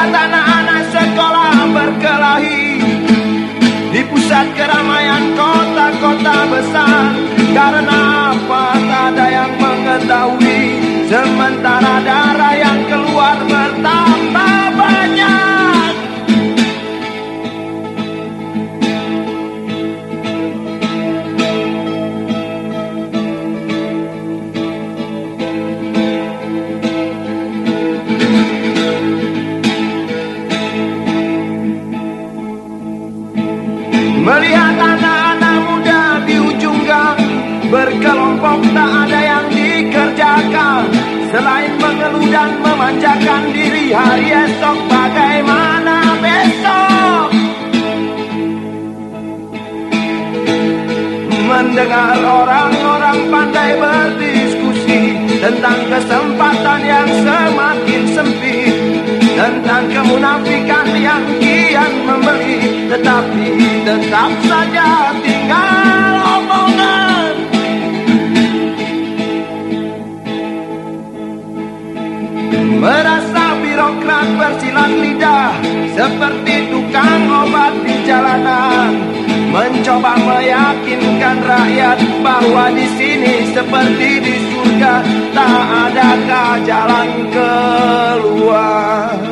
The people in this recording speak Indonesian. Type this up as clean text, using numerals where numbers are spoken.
Melihat anak-anak sekolah berkelahi di pusat keramaian kota-kota besar, karena apa tak ada yang mengetahui, sementara darah yang keluar bertambah banyak. Melihat anak-anak muda di ujung gang berkelompok, tak ada yang dikerjakan selain mengeluh dan memanjakan diri. Hari esok bagaimana besok? Mendengar orang-orang pandai berdiskusi tentang kesempatan yang semakin sempit, tentang kemunafikan yang kian membeli, tetapi tetap saja tinggal omongan. Merasa birokrat bersilat lidah seperti tukang obat di jalanan, mencoba meyakinkan rakyat bahwa di sini seperti di surga, tak adakah jalan keluar.